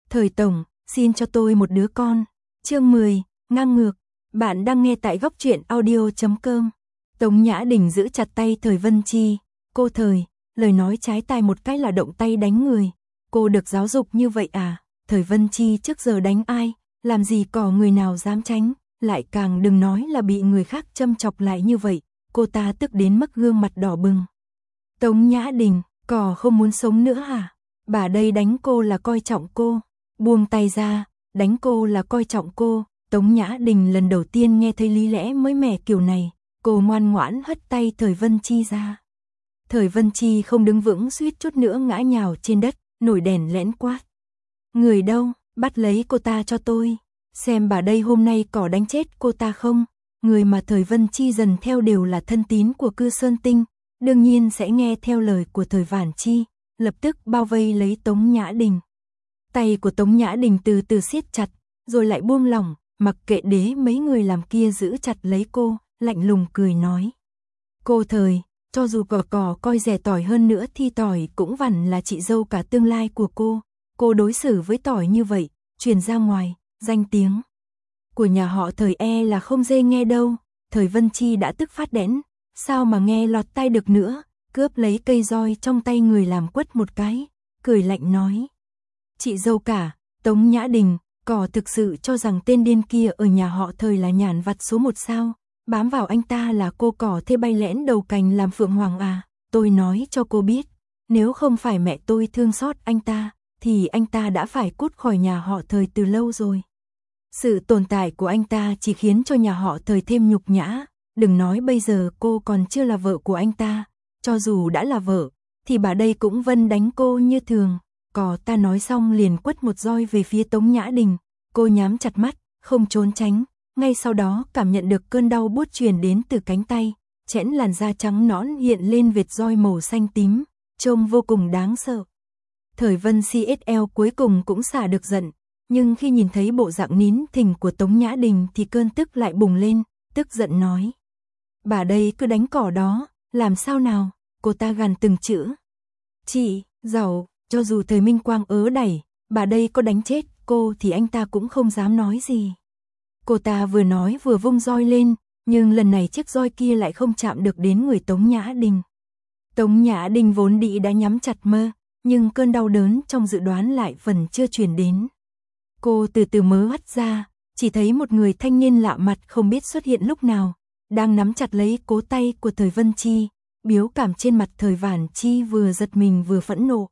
Thời tổng, xin cho tôi một đứa con. Chương 10, ngang ngược. Bạn đang nghe tại góc truyện audio.com. Tống Nhã Đình giữ chặt tay Thời Vân Chi. Cô Thời, lời nói trái tai một cái là động tay đánh người. Cô được giáo dục như vậy à? Thời Vân Chi trước giờ đánh ai, làm gì có người nào dám tránh, lại càng đừng nói là bị người khác châm chọc lại như vậy. Cô ta tức đến mức gương mặt đỏ bừng. Tống Nhã Đình, cỏ không muốn sống nữa hả? Bà đây đánh cô là coi trọng cô. Buông tay ra, đánh cô là coi trọng cô. Tống Nhã Đình lần đầu tiên nghe thấy lý lẽ mới mẻ kiểu này. Cô ngoan ngoãn hất tay Thời Vân Chi ra. Thời Vân Chi không đứng vững, suýt chút nữa ngã nhào trên đất, nổi đèn lẽn quát. Người đâu, bắt lấy cô ta cho tôi. Xem bà đây hôm nay có đánh chết cô ta không? Người mà Thời Vân Chi dần theo đều là thân tín của Cư Sơn Tinh, đương nhiên sẽ nghe theo lời của Thời Vãn Chi, lập tức bao vây lấy Tống Nhã Đình. Tay của Tống Nhã Đình từ từ siết chặt, rồi lại buông lỏng, mặc kệ đế mấy người làm kia giữ chặt lấy cô, lạnh lùng cười nói. Cô Thời, cho dù cỏ coi rẻ tỏi hơn nữa thì tỏi cũng vẳn là chị dâu cả tương lai của cô. Cô đối xử với tỏi như vậy, truyền ra ngoài, danh tiếng của nhà họ Thời là không dễ nghe đâu. Thời Vân Chi đã tức phát đẽn, sao mà nghe lọt tai được nữa, cướp lấy cây roi trong tay người làm quất một cái, cười lạnh nói. Chị dâu cả, Tống Nhã Đình, cỏ thực sự cho rằng tên điên kia ở nhà họ Thời là nhàn vặt số một sao, bám vào anh ta là cô cỏ thế bay lẽn đầu cành làm phượng hoàng à? Tôi nói cho cô biết, nếu không phải mẹ tôi thương xót anh ta, thì anh ta đã phải cút khỏi nhà họ Thời từ lâu rồi. Sự tồn tại của anh ta chỉ khiến cho nhà họ Thời thêm nhục nhã, đừng nói bây giờ cô còn chưa là vợ của anh ta, cho dù đã là vợ, thì bà đây cũng vẫn đánh cô như thường. Cỏ ta nói xong liền quất một roi về phía Tống Nhã Đình, cô nhắm chặt mắt, không trốn tránh, ngay sau đó cảm nhận được cơn đau buốt truyền đến từ cánh tay, chẽn làn da trắng nõn hiện lên vệt roi màu xanh tím, trông vô cùng đáng sợ. Thời Vân CSL cuối cùng cũng xả được giận, nhưng khi nhìn thấy bộ dạng nín thình của Tống Nhã Đình thì cơn tức lại bùng lên, tức giận nói. Bà đây cứ đánh cỏ đó, làm sao nào? Cô ta gằn từng chữ. Chị, giàu, cho dù Thời Minh Quang ớ đẩy, bà đây có đánh chết cô thì anh ta cũng không dám nói gì. Cô ta vừa nói vừa vung roi lên, nhưng lần này chiếc roi kia lại không chạm được đến người Tống Nhã Đình. Tống Nhã Đình vốn đĩ đã nhắm chặt mơ, nhưng cơn đau đớn trong dự đoán lại vẫn chưa truyền đến. Cô từ từ mớ hắt ra, chỉ thấy một người thanh niên lạ mặt không biết xuất hiện lúc nào, đang nắm chặt lấy cố tay của Thời Vân Chi, biểu cảm trên mặt Thời Vãn Chi vừa giật mình vừa phẫn nộ.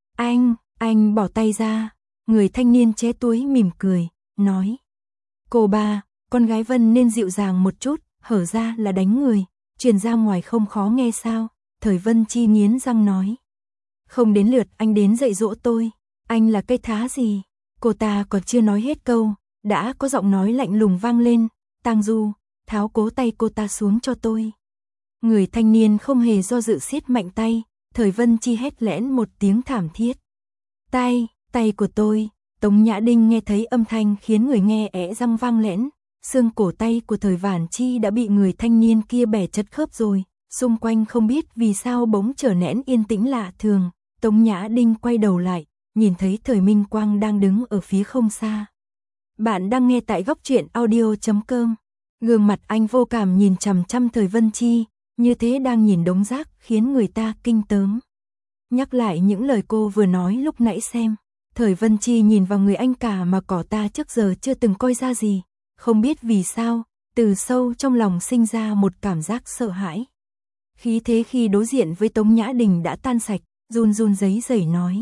Anh bỏ tay ra, người thanh niên trẻ tuổi mỉm cười, nói. Cô ba, con gái Vân nên dịu dàng một chút, hở ra là đánh người, truyền ra ngoài không khó nghe sao? Thời Vân Chi nghiến răng nói. Không đến lượt anh đến dạy dỗ tôi, anh là cây thá gì? Cô ta còn chưa nói hết câu, đã có giọng nói lạnh lùng vang lên, Tang Du, tháo cố tay cô ta xuống cho tôi. Người thanh niên không hề do dự siết mạnh tay, Thời Vân Chi hét lẽn một tiếng thảm thiết. Tay của tôi. Tống Nhã Đình nghe thấy âm thanh khiến người nghe ẽ răng vang lẽn, xương cổ tay của Thời Vãn Chi đã bị người thanh niên kia bẻ chật khớp rồi, xung quanh không biết vì sao bỗng trở nén yên tĩnh lạ thường. Tống Nhã Đình quay đầu lại, nhìn thấy Thời Minh Quang đang đứng ở phía không xa. Bạn đang nghe tại góc truyện audio.com. Gương mặt anh vô cảm nhìn chằm chằm Thời Vân Chi, như thế đang nhìn đống rác khiến người ta kinh tởm. Nhắc lại những lời cô vừa nói lúc nãy xem. Thời Vân Chi nhìn vào người anh cả mà cỏ ta trước giờ chưa từng coi ra gì, không biết vì sao, từ sâu trong lòng sinh ra một cảm giác sợ hãi. Khí thế khi đối diện với Tống Nhã Đình đã tan sạch, run run rẩy rẩy nói.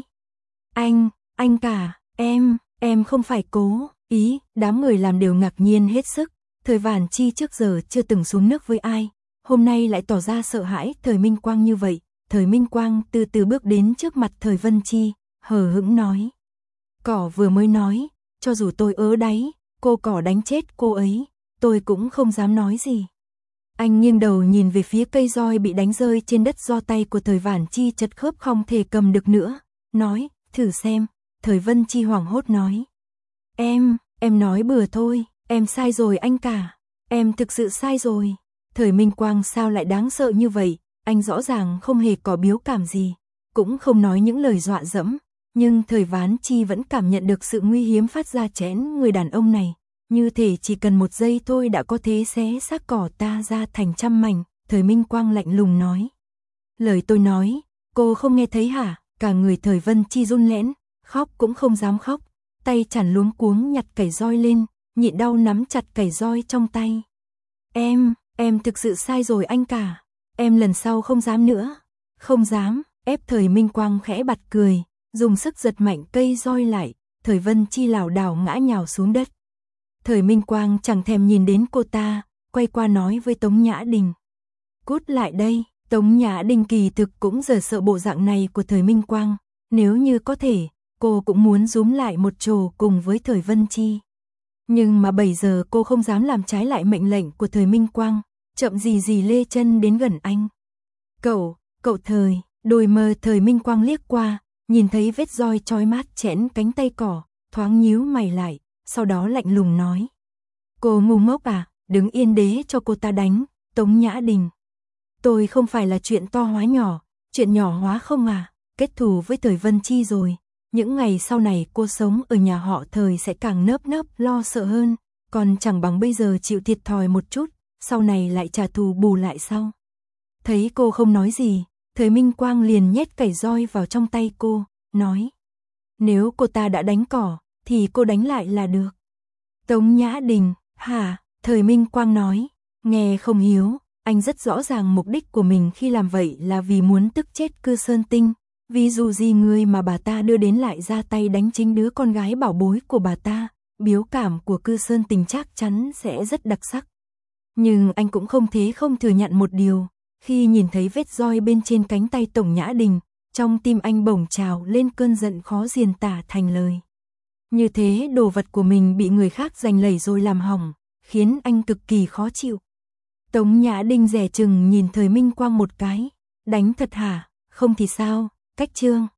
Anh cả, em không phải cố ý. Đám người làm đều ngạc nhiên hết sức, Thời Vãn Chi trước giờ chưa từng xuống nước với ai, hôm nay lại tỏ ra sợ hãi Thời Minh Quang như vậy. Thời Minh Quang từ từ bước đến trước mặt Thời Vân Chi, hờ hững nói. Cỏ vừa mới nói, cho dù tôi ớ đáy, cô cỏ đánh chết cô ấy, tôi cũng không dám nói gì. Anh nghiêng đầu nhìn về phía cây roi bị đánh rơi trên đất do tay của Thời Vãn Chi chật khớp không thể cầm được nữa, nói, thử xem. Thời Vân Chi hoảng hốt nói. Em nói bừa thôi, em sai rồi anh cả, em thực sự sai rồi. Thời Minh Quang sao lại đáng sợ như vậy, anh rõ ràng không hề có biểu cảm gì, cũng không nói những lời dọa dẫm, Nhưng Thời Ván Chi vẫn cảm nhận được sự nguy hiểm phát ra chén người đàn ông này, như thể chỉ cần một giây thôi đã có thể xé xác cỏ ta ra thành trăm mảnh. Thời Minh Quang lạnh lùng nói. Lời tôi nói, cô không nghe thấy hả? Cả người Thời Vân Chi run lẽn, khóc cũng không dám khóc, tay chản luống cuống nhặt cày roi lên, nhịn đau nắm chặt cày roi trong tay. Em thực sự sai rồi anh cả, em lần sau không dám nữa. Không dám, ép. Thời Minh Quang khẽ bật cười, dùng sức giật mạnh cây roi lại, Thời Vân Chi lảo đảo ngã nhào xuống đất. Thời Minh Quang chẳng thèm nhìn đến cô ta, quay qua nói với Tống Nhã Đình. Cút lại đây. Tống Nhã Đình kỳ thực cũng giờ sợ bộ dạng này của Thời Minh Quang, nếu như có thể, cô cũng muốn rúm lại một chồ cùng với Thời Vân Chi. Nhưng mà bây giờ cô không dám làm trái lại mệnh lệnh của Thời Minh Quang, chậm gì lê chân đến gần anh. Cậu Thời, đôi mơ Thời Minh Quang liếc qua, nhìn thấy vết roi chói mát chẽn cánh tay cỏ, thoáng nhíu mày lại, sau đó lạnh lùng nói. Cô ngu ngốc à, đứng yên đế cho cô ta đánh. Tống Nhã Đình. Tôi không phải là chuyện to hóa nhỏ, chuyện nhỏ hóa không à, kết thù với Thời Vân Chi rồi. Những ngày sau này cô sống ở nhà họ Thời sẽ càng nơm nớp lo sợ hơn, còn chẳng bằng bây giờ chịu thiệt thòi một chút, sau này lại trả thù bù lại sau. Thấy cô không nói gì, Thời Minh Quang liền nhét cày roi vào trong tay cô, nói. Nếu cô ta đã đánh cỏ, thì cô đánh lại là được. Tống Nhã Đình, hả? Thời Minh Quang nói, nghe không hiếu, anh rất rõ ràng mục đích của mình khi làm vậy là vì muốn tức chết Cư Sơn Tinh. Ví dụ gì người mà bà ta đưa đến lại ra tay đánh chính đứa con gái bảo bối của bà ta, biếu cảm của Cư Sơn Tình chắc chắn sẽ rất đặc sắc. Nhưng anh cũng không thể không thừa nhận một điều, khi nhìn thấy vết roi bên trên cánh tay Tống Nhã Đình, trong tim anh bỗng trào lên cơn giận khó diễn tả thành lời. Như thế đồ vật của mình bị người khác giành lấy rồi làm hỏng, khiến anh cực kỳ khó chịu. Tống Nhã Đình dè chừng nhìn Thời Minh Quang một cái, đánh thật hả, không thì sao, cách chương.